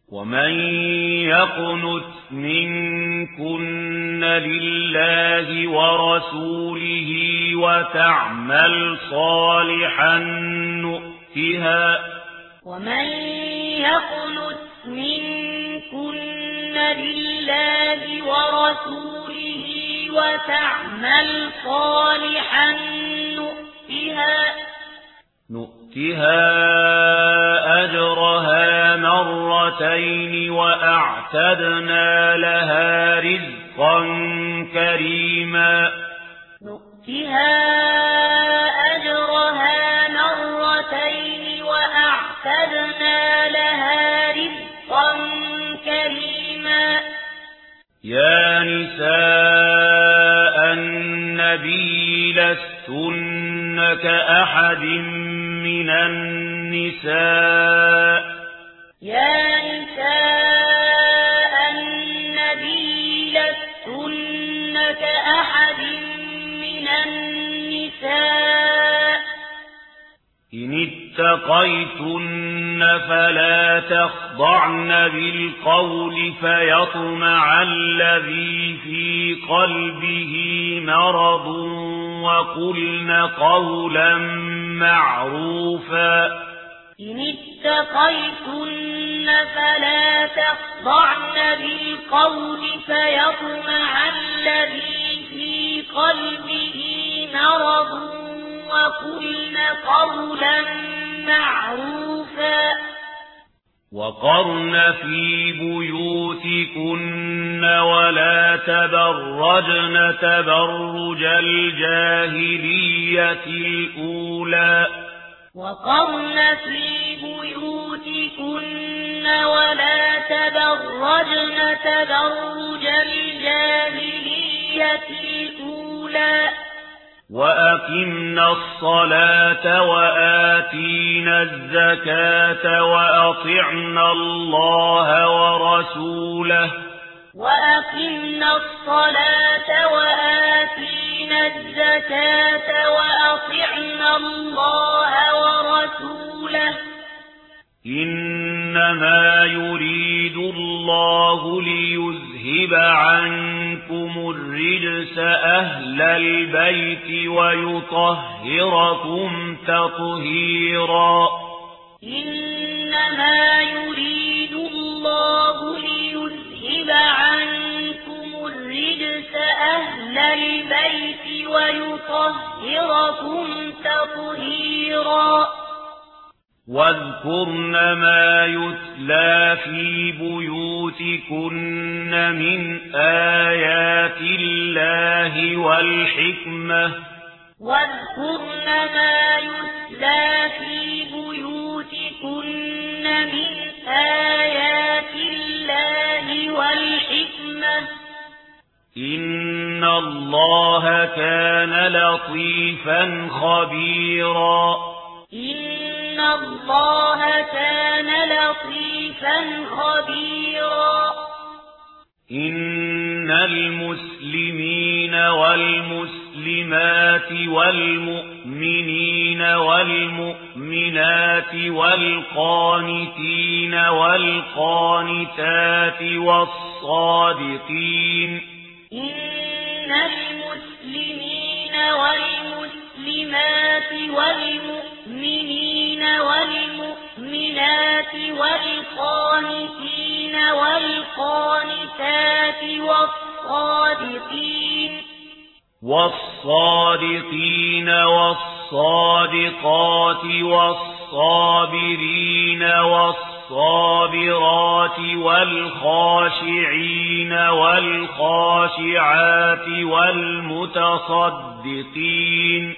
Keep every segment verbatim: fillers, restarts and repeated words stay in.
ومن يقنت منكن لله ورسوله وتعمل صالحا نؤتها ومن يقنت منكن لله ورسوله وتعمل صالحا نؤتها نؤتها أجرها مرتين وأعتدنا لها رزقا كريما نؤتها أجرها مرتين وأعتدنا لها رزقا كريما يا نساء النبي لستن كأحد من النساء يا نساء النبي لستن كأحد من النساء إن اتقيتن فلا تخضعن بالقول فيطمع الذي في قلبه مرض وقلن قولا معروفا إن اتقيتن فلا تخضعن بالقول فيطمع الذي في قلبه مرض وقلن قولا معروفا وقرن في بيوتكن ولا تبرجن تبرج الجاهلية الأولى وقرن في بيوتكن ولا تبرجن تبرج الجاهلية الأولى وأقمنا الصلاة وآتينا الزكاة وأطعنا الله ورسوله وأقمنا الصلاة وآتينا الزكاة وأطعنا الله ورسوله إنما يريد الله ليذهب عنكم الرجس أهل البيت ويطهركم تطهيرا إنما يريد الله ليذهب عنكم الرجس أهل البيت ويطهركم تطهيرا واذكرن ما يتلى في بيوتكن من آيات الله والحكمة واذكرن ما يتلى في بيوتكن من آيات الله والحكمة إن الله كان لطيفا خبيرا إن الله كان لطيفا خبيرا إن المسلمين والمسلمات والمؤمنين والمؤمنات والقانتين والقانتات والصادقين إن المسلمين والمسلمات والمؤمنين والمؤمنات والقانتين والقانتات والصادقين والصادقين والصادقات والصابرين والصابرات والخاشعين والخاشعات والمتصدقين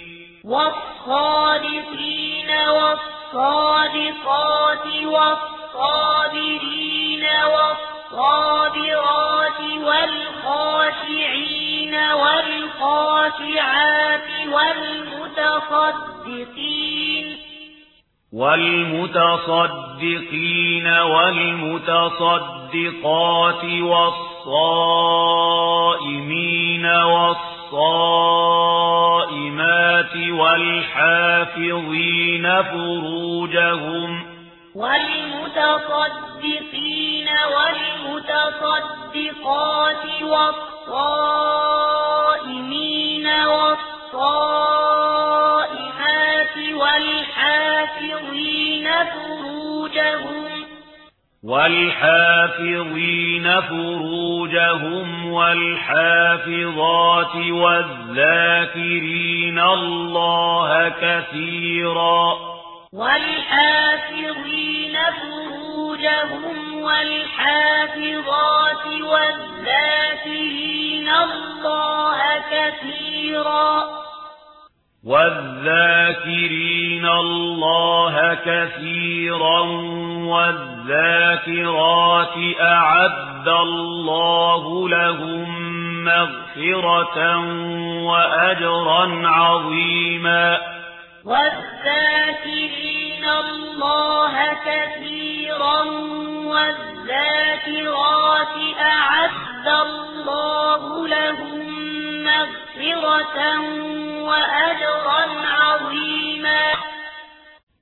والصادقين والصادقات والصابرين والصابرات والخاشعين والخاشعات والمتصدقين والمتصدقين والمتصدقات والصائمين والصائمات والحافظين فروجهم والمتصدقين والصائمين والصائمات والحافظين فروجهم والحافظين فروجهم والحافظات والذاكرين الله كثيرا والحافظين فروجهم والحافظات والذاكرين الله كثيرا والذاكرين الله كثيرا والذاكرات أعد الله لهم مغفرة وأجرا عظيما والذاكرين الله كثيرا والذاكرات أعد الله لهم مغفرة وأجرا